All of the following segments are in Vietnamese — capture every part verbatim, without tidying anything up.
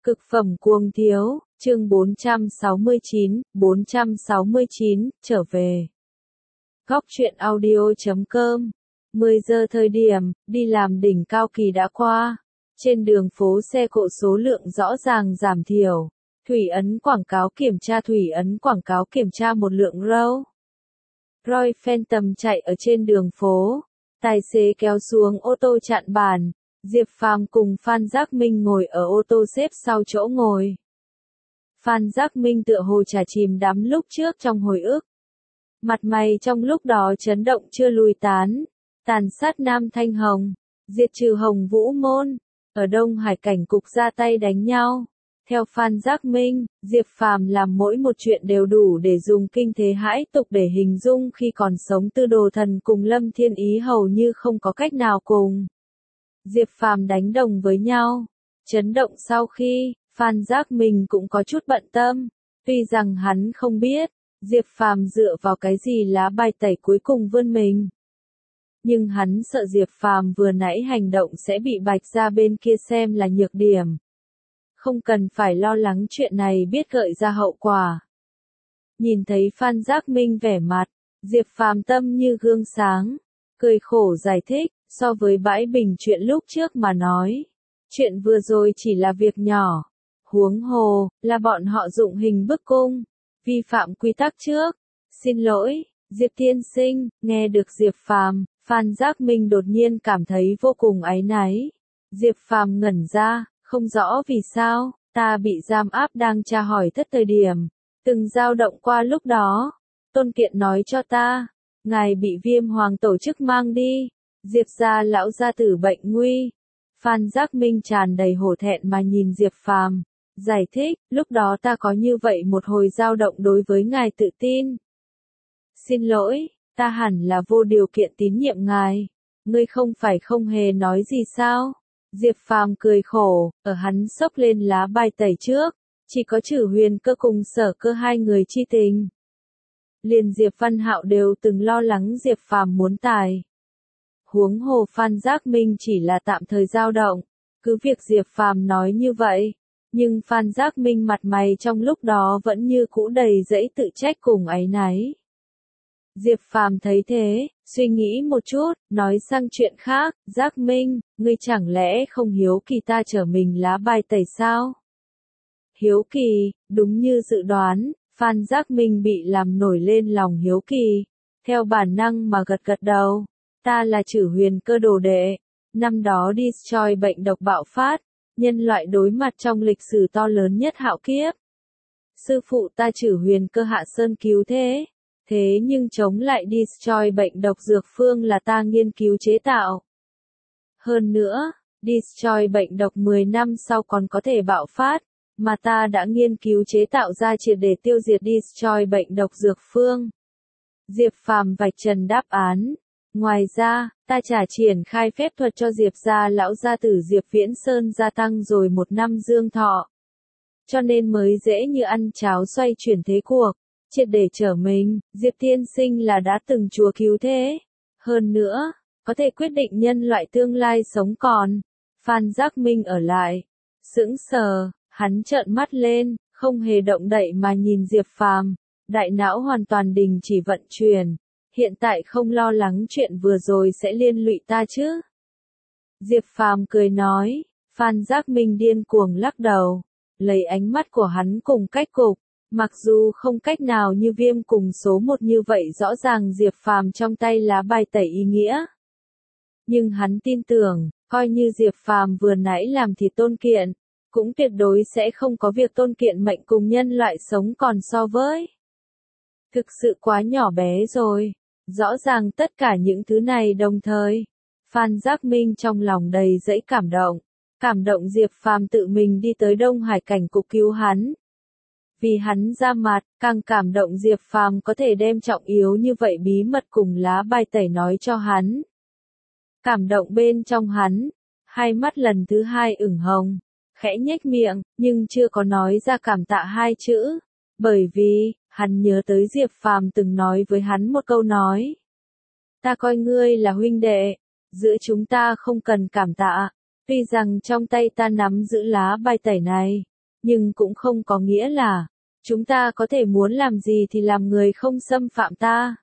Cực phẩm cuồng thiếu, chương bốn trăm sáu mươi chín, bốn trăm sáu mươi chín, trở về. Góc truyện audio chấm com. mười giờ thời điểm, đi làm đỉnh Cao Kỳ đã qua. Trên đường phố xe cộ số lượng rõ ràng giảm thiểu. Thủy ấn quảng cáo kiểm tra Thủy ấn quảng cáo kiểm tra một lượng râu. Roy Phantom chạy ở trên đường phố. Tài xế kéo xuống ô tô chặn bàn. Diệp Phàm cùng Phan Giác Minh ngồi ở ô tô xếp sau chỗ ngồi. Phan Giác Minh tựa hồ chả chìm đắm lúc trước trong hồi ức. Mặt mày trong lúc đó chấn động chưa lùi tán. Tàn sát Nam Thanh Hồng, diệt trừ Hồng Vũ Môn, ở Đông Hải cảnh cục ra tay đánh nhau. Theo Phan Giác Minh, Diệp Phàm làm mỗi một chuyện đều đủ để dùng kinh thế hãi tục để hình dung khi còn sống. Tư Đồ Thần cùng Lâm Thiên Ý hầu như không có cách nào cùng Diệp Phàm đánh đồng với nhau. Chấn động sau khi, Phan Giác Minh cũng có chút bận tâm. Tuy rằng hắn không biết, Diệp Phàm dựa vào cái gì lá bài tẩy cuối cùng vươn mình. Nhưng hắn sợ Diệp Phàm vừa nãy hành động sẽ bị Bạch Gia bên kia xem là nhược điểm. Không cần phải lo lắng chuyện này biết gợi ra hậu quả. Nhìn thấy Phan Giác Minh vẻ mặt, Diệp Phàm tâm như gương sáng, cười khổ giải thích. So với bãi bình chuyện lúc trước mà nói, chuyện vừa rồi chỉ là việc nhỏ. Huống hồ, là bọn họ dụng hình bức cung, vi phạm quy tắc trước. Xin lỗi, Diệp tiên sinh. Nghe được Diệp Phàm, Phan Giác Minh đột nhiên cảm thấy vô cùng áy náy. Diệp Phàm ngẩn ra, không rõ vì sao, ta bị giam áp đang tra hỏi thất thời điểm. Từng dao động qua lúc đó, Tôn Kiện nói cho ta, ngài bị Viêm Hoàng tổ chức mang đi. Diệp gia lão gia tử bệnh nguy. Phan Giác Minh tràn đầy hổ thẹn mà nhìn Diệp Phàm, giải thích, lúc đó ta có như vậy một hồi dao động đối với ngài tự tin. Xin lỗi, ta hẳn là vô điều kiện tín nhiệm ngài. Ngươi không phải không hề nói gì sao? Diệp Phàm cười khổ, ở hắn xốc lên lá bài tẩy trước, chỉ có Trử Huyền Cơ cùng Sở Cơ hai người chi tình. Liền Diệp Văn Hạo đều từng lo lắng Diệp Phàm muốn tài. Huống hồ Phan Giác Minh chỉ là tạm thời dao động, cứ việc Diệp Phàm nói như vậy, nhưng Phan Giác Minh mặt mày trong lúc đó vẫn như cũ đầy dẫy tự trách cùng áy náy. Diệp Phàm thấy thế, suy nghĩ một chút, nói sang chuyện khác, Giác Minh, ngươi chẳng lẽ không hiếu kỳ ta trở mình lá bài tẩy sao? Hiếu kỳ, đúng như dự đoán, Phan Giác Minh bị làm nổi lên lòng hiếu kỳ, theo bản năng mà gật gật đầu. Ta là Trử Huyền Cơ đồ đệ. Năm đó Destroy bệnh độc bạo phát, nhân loại đối mặt trong lịch sử to lớn nhất hạo kiếp. Sư phụ ta Trử Huyền Cơ hạ sơn cứu thế. Thế nhưng chống lại Destroy bệnh độc dược phương là ta nghiên cứu chế tạo. Hơn nữa, Destroy bệnh độc mười năm sau còn có thể bạo phát, mà ta đã nghiên cứu chế tạo ra triệt để tiêu diệt Destroy bệnh độc dược phương. Diệp Phàm vạch trần đáp án. Ngoài ra, ta trả triển khai phép thuật cho Diệp gia lão gia tử Diệp Viễn Sơn gia tăng rồi một năm dương thọ. Cho nên mới dễ như ăn cháo xoay chuyển thế cuộc, triệt để trở mình. Diệp tiên sinh là đã từng chúa cứu thế. Hơn nữa, có thể quyết định nhân loại tương lai sống còn. Phan Giác Minh ở lại. Sững sờ, hắn trợn mắt lên, không hề động đậy mà nhìn Diệp Phàm. Đại não hoàn toàn đình chỉ vận chuyển. Hiện tại không lo lắng chuyện vừa rồi sẽ liên lụy ta chứ? Diệp Phàm cười nói. Phan Giác Minh điên cuồng lắc đầu, lấy ánh mắt của hắn cùng cách cục, mặc dù không cách nào như Viêm cùng số một như vậy rõ ràng Diệp Phàm trong tay lá bài tẩy ý nghĩa. Nhưng hắn tin tưởng, coi như Diệp Phàm vừa nãy làm thì Tôn Kiện, cũng tuyệt đối sẽ không có việc Tôn Kiện mệnh cùng nhân loại sống còn so với. Thực sự quá nhỏ bé rồi. Rõ ràng tất cả những thứ này đồng thời. Phan Giác Minh trong lòng đầy dẫy cảm động. Cảm động Diệp Phàm tự mình đi tới Đông Hải cảnh cục cứu hắn. Vì hắn ra mặt, càng cảm động Diệp Phàm có thể đem trọng yếu như vậy bí mật cùng lá bài tẩy nói cho hắn. Cảm động bên trong hắn, hai mắt lần thứ hai ửng hồng, khẽ nhếch miệng, nhưng chưa có nói ra cảm tạ hai chữ. Bởi vì, hắn nhớ tới Diệp Phàm từng nói với hắn một câu nói. Ta coi ngươi là huynh đệ, giữa chúng ta không cần cảm tạ. Tuy rằng trong tay ta nắm giữ lá bài tẩy này, nhưng cũng không có nghĩa là, chúng ta có thể muốn làm gì thì làm, người không xâm phạm ta.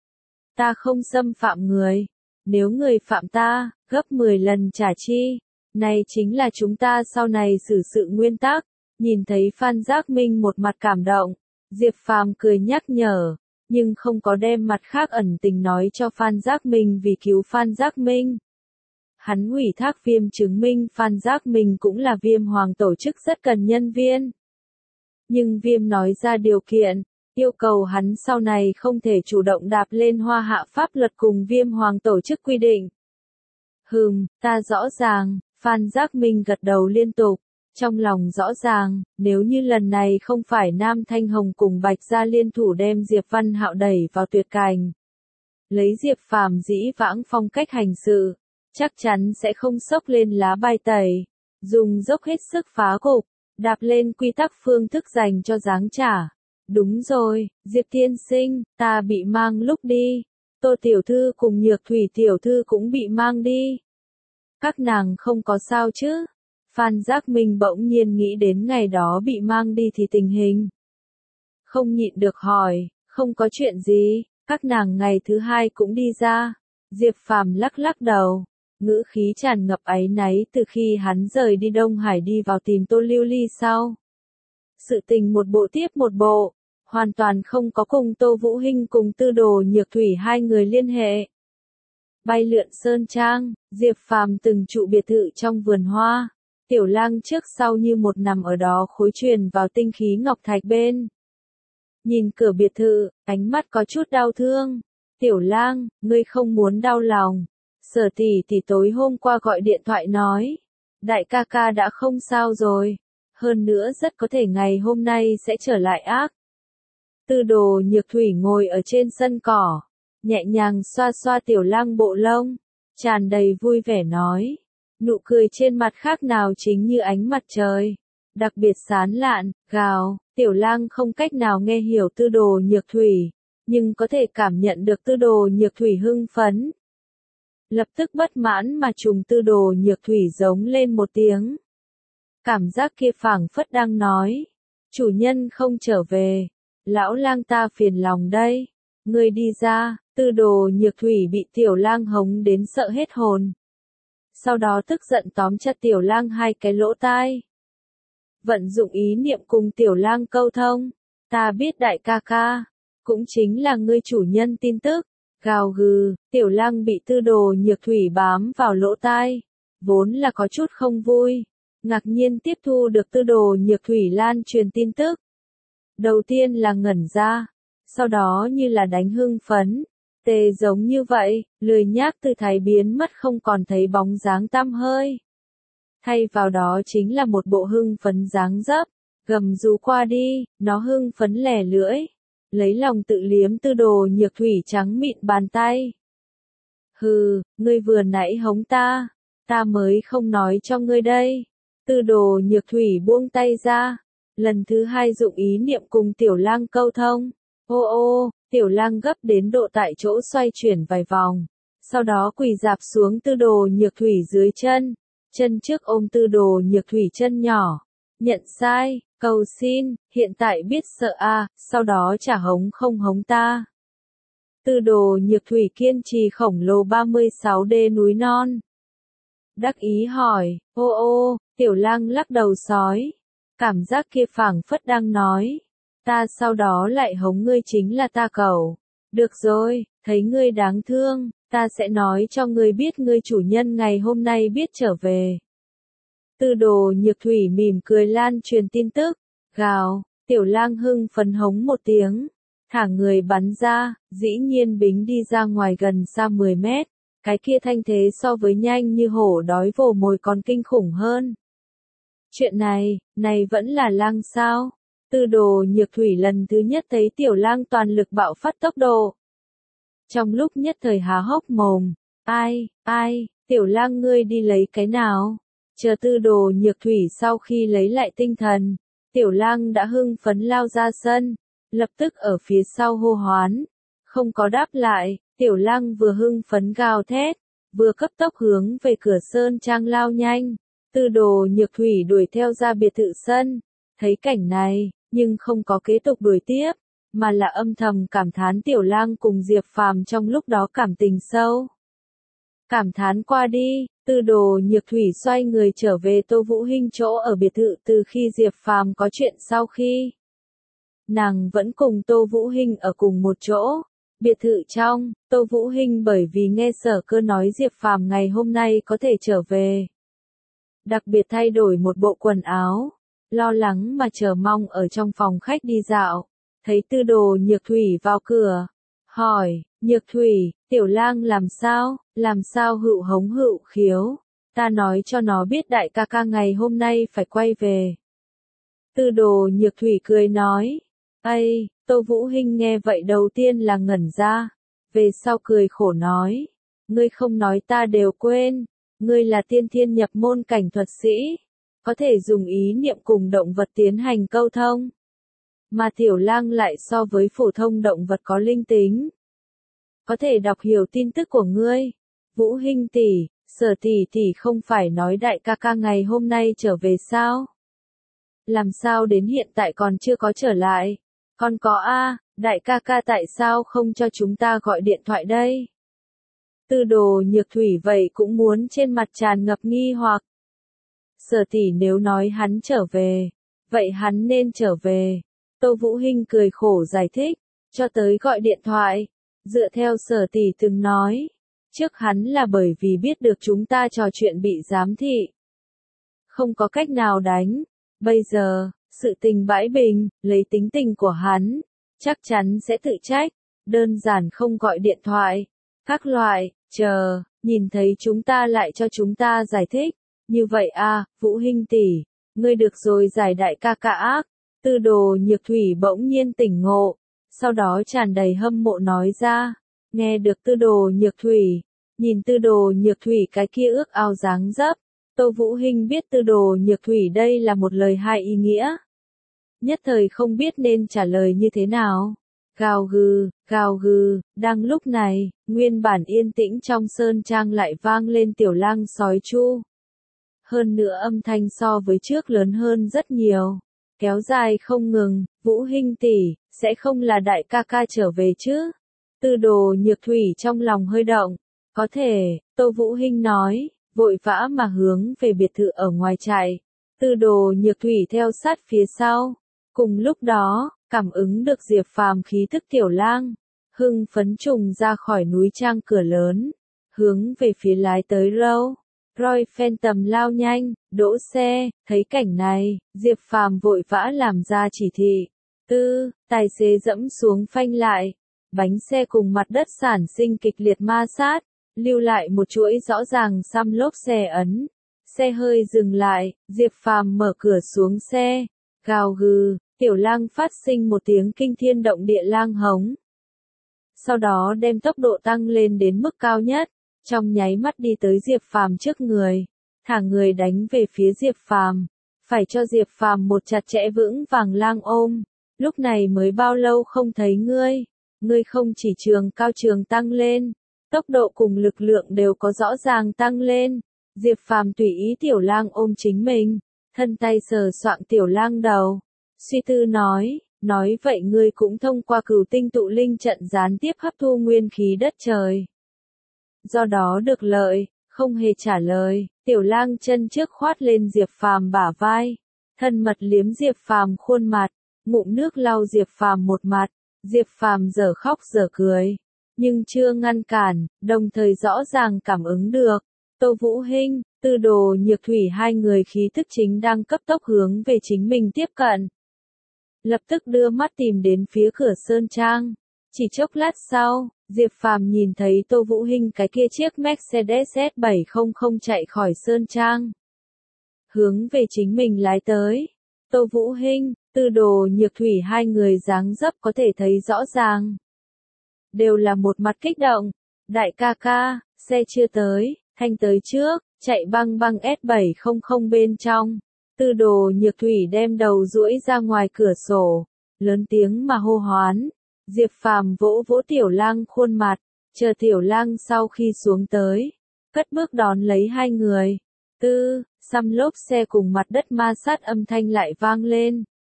Ta không xâm phạm người, nếu người phạm ta, gấp mười lần trả chi. Này chính là chúng ta sau này xử sự nguyên tắc. Nhìn thấy Phan Giác Minh một mặt cảm động, Diệp Phàm cười nhắc nhở, nhưng không có đem mặt khác ẩn tình nói cho Phan Giác Minh vì cứu Phan Giác Minh. Hắn ủy thác Viêm chứng minh Phan Giác Minh cũng là Viêm Hoàng tổ chức rất cần nhân viên. Nhưng Viêm nói ra điều kiện, yêu cầu hắn sau này không thể chủ động đạp lên hoa hạ pháp luật cùng Viêm Hoàng tổ chức quy định. Hừm, ta rõ ràng, Phan Giác Minh gật đầu liên tục, trong lòng rõ ràng, nếu như lần này không phải Nam Thanh Hồng cùng Bạch Gia liên thủ đem Diệp Văn Hạo đẩy vào tuyệt cảnh. Lấy Diệp Phàm dĩ vãng phong cách hành sự, chắc chắn sẽ không sốc lên lá bài tẩy, dùng dốc hết sức phá cục, đạp lên quy tắc phương thức dành cho giáng trả. Đúng rồi, Diệp Tiên Sinh, ta bị mang lúc đi. Tô Tiểu Thư cùng Nhược Thủy Tiểu Thư cũng bị mang đi. Các nàng không có sao chứ? Phan Giác Minh bỗng nhiên nghĩ đến ngày đó bị mang đi thì tình hình. Không nhịn được hỏi, không có chuyện gì, các nàng ngày thứ hai cũng đi ra. Diệp Phàm lắc lắc đầu, ngữ khí tràn ngập áy náy từ khi hắn rời đi Đông Hải đi vào tìm Tô Lưu Ly sau. Sự tình một bộ tiếp một bộ, hoàn toàn không có cùng Tô Vũ Hinh cùng Tư Đồ Nhược Thủy hai người liên hệ. Bay lượn sơn trang, Diệp Phàm từng trụ biệt thự trong vườn hoa. Tiểu Lang trước sau như một nằm ở đó khối truyền vào tinh khí ngọc thạch bên. Nhìn cửa biệt thự, ánh mắt có chút đau thương. Tiểu Lang, ngươi không muốn đau lòng. Sở tỷ tỷ tối hôm qua gọi điện thoại nói, đại ca ca đã không sao rồi. Hơn nữa rất có thể ngày hôm nay sẽ trở lại ác. Tư Đồ Nhược Thủy ngồi ở trên sân cỏ, nhẹ nhàng xoa xoa Tiểu Lang bộ lông, tràn đầy vui vẻ nói. Nụ cười trên mặt khác nào chính như ánh mặt trời, đặc biệt sán lạn, gào. Tiểu Lang không cách nào nghe hiểu Tư Đồ Nhược Thủy, nhưng có thể cảm nhận được Tư Đồ Nhược Thủy hưng phấn. Lập tức bất mãn mà trùng Tư Đồ Nhược Thủy giống lên một tiếng. Cảm giác kia phảng phất đang nói, chủ nhân không trở về, lão lang ta phiền lòng đây, ngươi đi ra. Tư Đồ Nhược Thủy bị Tiểu Lang hống đến sợ hết hồn. Sau đó tức giận tóm chặt Tiểu Lang hai cái lỗ tai. Vận dụng ý niệm cùng Tiểu Lang câu thông, ta biết đại ca ca, cũng chính là ngươi chủ nhân tin tức. Gào gừ, Tiểu Lang bị Tư Đồ Nhược Thủy bám vào lỗ tai, vốn là có chút không vui, ngạc nhiên tiếp thu được Tư Đồ Nhược Thủy lan truyền tin tức. Đầu tiên là ngẩn ra, sau đó như là đánh hưng phấn, tê giống như vậy, lười nhác từ thái biến mất không còn thấy bóng dáng tăm hơi. Thay vào đó chính là một bộ hưng phấn dáng dấp, gầm rú qua đi, nó hưng phấn lẻ lưỡi, lấy lòng tự liếm Tư Đồ Nhược Thủy trắng mịn bàn tay. Hừ, ngươi vừa nãy hống ta, ta mới không nói cho ngươi đây. Tư Đồ Nhược Thủy buông tay ra, lần thứ hai dụng ý niệm cùng Tiểu Lang câu thông. Ô ô, Tiểu Lang gấp đến độ tại chỗ xoay chuyển vài vòng, sau đó quỳ dạp xuống Tư Đồ Nhược Thủy dưới chân, chân trước ôm Tư Đồ Nhược Thủy chân nhỏ, nhận sai, cầu xin, hiện tại biết sợ a, à, sau đó trả hống không hống ta. Tư Đồ Nhược Thủy kiên trì khổng lồ ba mươi sáu D núi non. Đắc ý hỏi, ô ô, Tiểu Lang lắc đầu sói, cảm giác kia phảng phất đang nói, ta sau đó lại hống ngươi chính là ta cẩu. Được rồi, thấy ngươi đáng thương, ta sẽ nói cho ngươi biết ngươi chủ nhân ngày hôm nay biết trở về. Tư Đồ Nhược Thủy mỉm cười lan truyền tin tức, gào. Tiểu Lang hưng phấn hống một tiếng, thả người bắn ra, dĩ nhiên bính đi ra ngoài gần xa mười mét, cái kia thanh thế so với nhanh như hổ đói vồ mồi còn kinh khủng hơn. Chuyện này, này vẫn là lang sao? Tư Đồ Nhược Thủy lần thứ nhất thấy Tiểu Lang toàn lực bạo phát tốc độ. Trong lúc nhất thời há hốc mồm, ai, ai, Tiểu Lang ngươi đi lấy cái nào? Chờ Tư Đồ Nhược Thủy sau khi lấy lại tinh thần, Tiểu Lang đã hưng phấn lao ra sân, lập tức ở phía sau hô hoán. Không có đáp lại, Tiểu Lang vừa hưng phấn gào thét, vừa cấp tốc hướng về cửa sơn trang lao nhanh. Tư Đồ Nhược Thủy đuổi theo ra biệt thự sân, thấy cảnh này, nhưng không có kế tục đuổi tiếp, mà là âm thầm cảm thán Tiểu Lang cùng Diệp Phàm trong lúc đó cảm tình sâu. Cảm thán qua đi, Tư Đồ Nhược Thủy xoay người trở về Tô Vũ Hinh chỗ ở biệt thự từ khi Diệp Phàm có chuyện sau khi. Nàng vẫn cùng Tô Vũ Hinh ở cùng một chỗ. Biệt thự trong, Tô Vũ Hinh bởi vì nghe Sở Cơ nói Diệp Phàm ngày hôm nay có thể trở về. Đặc biệt thay đổi một bộ quần áo, lo lắng mà chờ mong ở trong phòng khách đi dạo. Thấy Tư Đồ Nhược Thủy vào cửa, hỏi, Nhược Thủy, Tiểu Lang làm sao, làm sao hựu hống hựu khiếu, ta nói cho nó biết đại ca ca ngày hôm nay phải quay về. Tư Đồ Nhược Thủy cười nói, ây, Tô Vũ Hinh nghe vậy đầu tiên là ngẩn ra, về sau cười khổ nói, ngươi không nói ta đều quên, ngươi là tiên thiên nhập môn cảnh thuật sĩ, có thể dùng ý niệm cùng động vật tiến hành câu thông. Mà Tiểu Lang lại so với phổ thông động vật có linh tính. Có thể đọc hiểu tin tức của ngươi. Vũ Hinh tỷ, Sở tỷ tỷ không phải nói đại ca ca ngày hôm nay trở về sao? Làm sao đến hiện tại còn chưa có trở lại? Còn có a, đại ca ca tại sao không cho chúng ta gọi điện thoại đây? Tư Đồ Nhược Thủy vậy cũng muốn trên mặt tràn ngập nghi hoặc. Sở tỷ nếu nói hắn trở về, vậy hắn nên trở về. Tô Vũ Hinh cười khổ giải thích, cho tới gọi điện thoại, dựa theo Sở tỷ từng nói, trước hắn là bởi vì biết được chúng ta trò chuyện bị giám thị. Không có cách nào đánh, bây giờ, sự tình bãi bình, lấy tính tình của hắn, chắc chắn sẽ tự trách, đơn giản không gọi điện thoại, các loại, chờ, nhìn thấy chúng ta lại cho chúng ta giải thích, như vậy a, Vũ Hinh tỷ, ngươi được rồi giải đại ca ca ác. Tư Đồ Nhược Thủy bỗng nhiên tỉnh ngộ, sau đó tràn đầy hâm mộ nói ra, nghe được Tư Đồ Nhược Thủy, nhìn Tư Đồ Nhược Thủy cái kia ước ao dáng dấp, Tô Vũ Hinh biết Tư Đồ Nhược Thủy đây là một lời hai ý nghĩa. Nhất thời không biết nên trả lời như thế nào. Gào gừ, gào gừ, đang lúc này, nguyên bản yên tĩnh trong sơn trang lại vang lên Tiểu Lang sói chu. Hơn nữa âm thanh so với trước lớn hơn rất nhiều. Kéo dài không ngừng, Vũ Hinh tỷ, sẽ không là đại ca ca trở về chứ? Tư Đồ Nhược Thủy trong lòng hơi động, có thể, Tô Vũ Hinh nói, vội vã mà hướng về biệt thự ở ngoài chạy. Tư Đồ Nhược Thủy theo sát phía sau. Cùng lúc đó, cảm ứng được Diệp Phàm khí thức Tiểu Lang, hưng phấn trùng ra khỏi núi trang cửa lớn, hướng về phía lái tới Roll Roy Phantom lao nhanh, đỗ xe, thấy cảnh này, Diệp Phàm vội vã làm ra chỉ thị. Tư, tài xế dẫm xuống phanh lại, bánh xe cùng mặt đất sản sinh kịch liệt ma sát, lưu lại một chuỗi rõ ràng xăm lốp xe ấn. Xe hơi dừng lại, Diệp Phàm mở cửa xuống xe, gào gừ, Tiểu Lang phát sinh một tiếng kinh thiên động địa lang hống. Sau đó đem tốc độ tăng lên đến mức cao nhất, trong nháy mắt đi tới Diệp Phàm trước người, thả người đánh về phía Diệp Phàm, phải cho Diệp Phàm một chặt chẽ vững vàng lang ôm. Lúc này mới bao lâu không thấy ngươi, ngươi không chỉ trường cao trường tăng lên, tốc độ cùng lực lượng đều có rõ ràng tăng lên. Diệp Phàm tùy ý Tiểu Lang ôm chính mình, thân tay sờ soạng Tiểu Lang đầu, suy tư nói, nói vậy ngươi cũng thông qua Cửu Tinh tụ linh trận gián tiếp hấp thu nguyên khí đất trời. Do đó được lợi, không hề trả lời, Tiểu Lang chân trước khoát lên Diệp Phàm bả vai, thân mật liếm Diệp Phàm khuôn mặt, ngụm nước lau Diệp Phàm một mặt, Diệp Phàm dở khóc dở cười, nhưng chưa ngăn cản, đồng thời rõ ràng cảm ứng được, Tô Vũ Hinh, Tư Đồ Nhược Thủy hai người khí thức chính đang cấp tốc hướng về chính mình tiếp cận. Lập tức đưa mắt tìm đến phía cửa sơn trang, chỉ chốc lát sau, Diệp Phàm nhìn thấy Tô Vũ Hinh cái kia chiếc Mercedes S bảy trăm chạy khỏi sơn trang, hướng về chính mình lái tới. Tô Vũ Hinh, Tư Đồ Nhược Thủy hai người dáng dấp có thể thấy rõ ràng, đều là một mặt kích động. Đại ca ca, xe chưa tới, thanh tới trước, chạy băng băng S bảy trăm bên trong. Tư Đồ Nhược Thủy đem đầu duỗi ra ngoài cửa sổ, lớn tiếng mà hô hoán. Diệp Phàm vỗ vỗ Tiểu Lang khuôn mặt, chờ Tiểu Lang sau khi xuống tới, cất bước đón lấy hai người. Tư, xăm lốp xe cùng mặt đất ma sát âm thanh lại vang lên,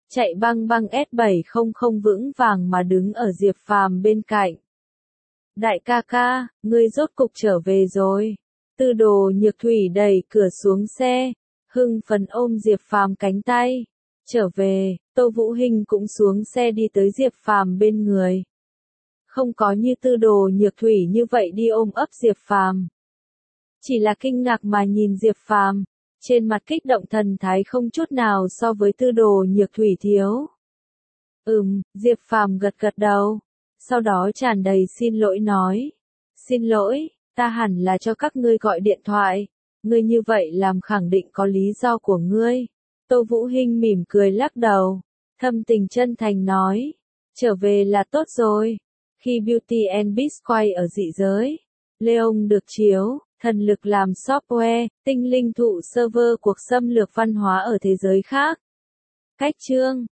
chạy băng băng S bảy không không vững vàng mà đứng ở Diệp Phàm bên cạnh. Đại ca ca, ngươi rốt cục trở về rồi. Tư Đồ Nhược Thủy đẩy cửa xuống xe, hưng phấn ôm Diệp Phàm cánh tay. Trở về, Tô Vũ Hinh cũng xuống xe đi tới Diệp Phàm bên người. Không có như Tư Đồ Nhược Thủy như vậy đi ôm ấp Diệp Phàm. Chỉ là kinh ngạc mà nhìn Diệp Phàm, trên mặt kích động thần thái không chút nào so với Tư Đồ Nhược Thủy thiếu. Ừm, Diệp Phàm gật gật đầu, sau đó tràn đầy xin lỗi nói. Xin lỗi, ta hẳn là cho các ngươi gọi điện thoại, ngươi như vậy làm khẳng định có lý do của ngươi. Tô Vũ Hinh mỉm cười lắc đầu, thâm tình chân thành nói, trở về là tốt rồi. Khi Beauty and Beast quay ở dị giới, Leon được chiếu, thần lực làm software, tinh linh thụ server cuộc xâm lược văn hóa ở thế giới khác. Cách chương